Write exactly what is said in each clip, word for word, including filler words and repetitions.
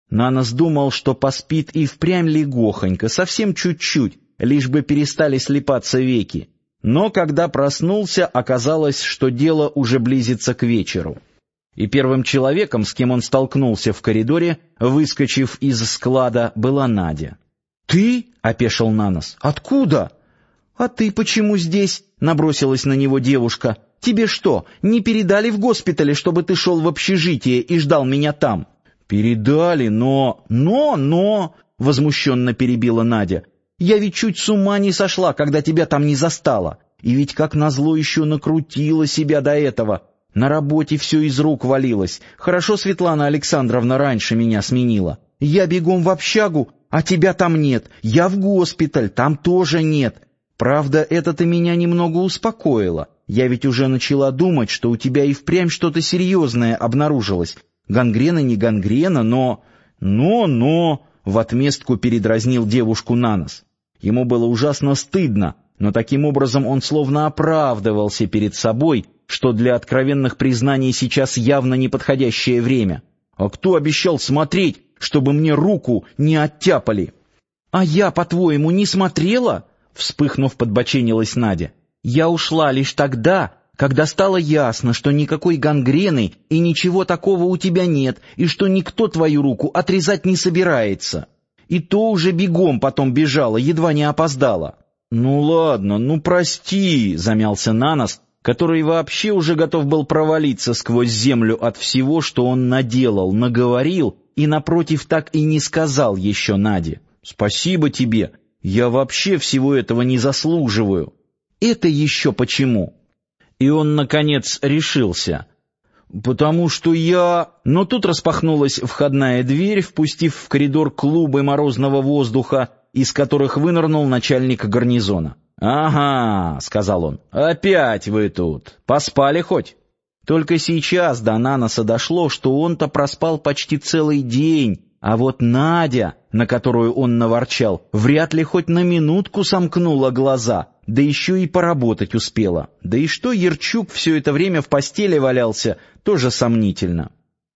Нанос думал, что поспит и впрямь легохонько, совсем чуть-чуть, лишь бы перестали слипаться веки. Но когда проснулся, оказалось, что дело уже близится к вечеру. И первым человеком, с кем он столкнулся в коридоре, выскочив из склада, была Надя. «Ты?» — опешил Нанос. «Откуда?» «А ты почему здесь?» — набросилась на него девушка. «Тебе что, не передали в госпитале, чтобы ты шел в общежитие и ждал меня там?» «Передали, но...» «Но, но...» — возмущенно перебила Надя. «Я ведь чуть с ума не сошла, когда тебя там не застала. И ведь как назло еще накрутила себя до этого. На работе все из рук валилось. Хорошо Светлана Александровна раньше меня сменила. Я бегом в общагу, а тебя там нет. Я в госпиталь, там тоже нет. Правда, это-то меня немного успокоило. Я ведь уже начала думать, что у тебя и впрямь что-то серьезное обнаружилось. Гангрена не гангрена, но... Но, но... В отместку передразнил девушку Нанос. Ему было ужасно стыдно, но таким образом он словно оправдывался перед собой, что для откровенных признаний сейчас явно неподходящее время. А кто обещал смотреть, чтобы мне руку не оттяпали? «А я, по-твоему, не смотрела?» Вспыхнув, подбоченилась Надя. «Я ушла лишь тогда, когда стало ясно, что никакой гангрены и ничего такого у тебя нет, и что никто твою руку отрезать не собирается. И то уже бегом потом бежала, едва не опоздала». «Ну ладно, ну прости», — замялся Нанос, который вообще уже готов был провалиться сквозь землю от всего, что он наделал, наговорил и, напротив, так и не сказал еще Наде. «Спасибо тебе, я вообще всего этого не заслуживаю». «Это еще почему?» И он, наконец, решился. «Потому что я...» Но тут распахнулась входная дверь, впустив в коридор клубы морозного воздуха, из которых вынырнул начальник гарнизона. «Ага», — сказал он, — «опять вы тут. Поспали хоть?» Только сейчас до Наноса дошло, что он-то проспал почти целый день, а вот Надя, на которую он наворчал, вряд ли хоть на минутку сомкнула глаза, да еще и поработать успела. Да и что Ярчук все это время в постели валялся, тоже сомнительно.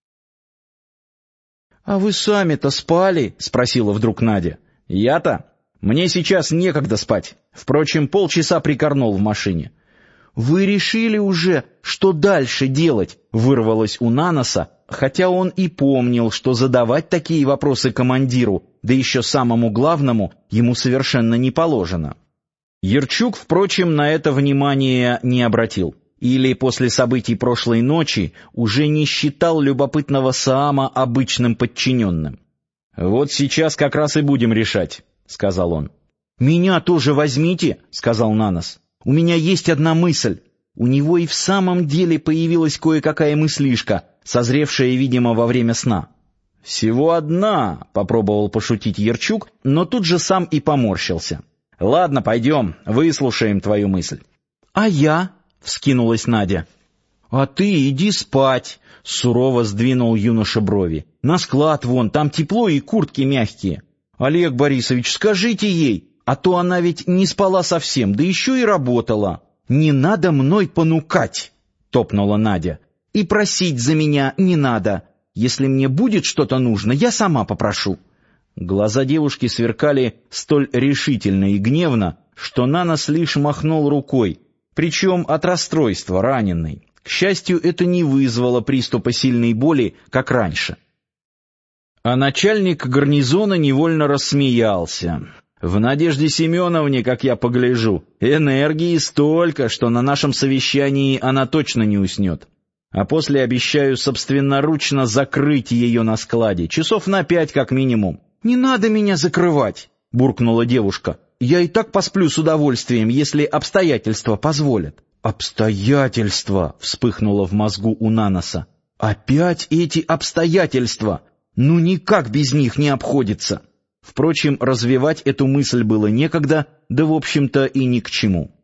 «А вы сами-то спали?» — спросила вдруг Надя. «Я-то? Мне сейчас некогда спать. Впрочем, полчаса прикорнул в машине». «Вы решили уже, что дальше делать?» — вырвалось у Наноса, хотя он и помнил, что задавать такие вопросы командиру, да еще самому главному, ему совершенно не положено. Ярчук, впрочем, на это внимание не обратил. Или после событий прошлой ночи уже не считал любопытного Саама обычным подчиненным. «Вот сейчас как раз и будем решать», — сказал он. «Меня тоже возьмите», — сказал Нанос. «У меня есть одна мысль». У него и в самом деле появилась кое-какая мыслишка, созревшая, видимо, во время сна. «Всего одна», — попробовал пошутить Ярчук, но тут же сам и поморщился. «Ладно, пойдем, выслушаем твою мысль». «А я?» — вскинулась Надя. «А ты иди спать», — сурово сдвинул юноша брови. «На склад вон, там тепло и куртки мягкие. Олег Борисович, скажите ей, а то она ведь не спала совсем, да еще и работала». «Не надо мной понукать», — топнула Надя. «И просить за меня не надо. Если мне будет что-то нужно, я сама попрошу». Глаза девушки сверкали столь решительно и гневно, что Нанос лишь махнул рукой, причем от расстройства, раненый. К счастью, это не вызвало приступа сильной боли, как раньше. А начальник гарнизона невольно рассмеялся. «В Надежде Семеновне, как я погляжу, энергии столько, что на нашем совещании она точно не уснет. А после обещаю собственноручно закрыть ее на складе, часов на пять как минимум». «Не надо меня закрывать», — буркнула девушка. «Я и так посплю с удовольствием, если обстоятельства позволят». «Обстоятельства!» — вспыхнуло в мозгу у Наноса. «Опять эти обстоятельства! Ну никак без них не обходится!» Впрочем, развивать эту мысль было некогда, да в общем-то и ни к чему.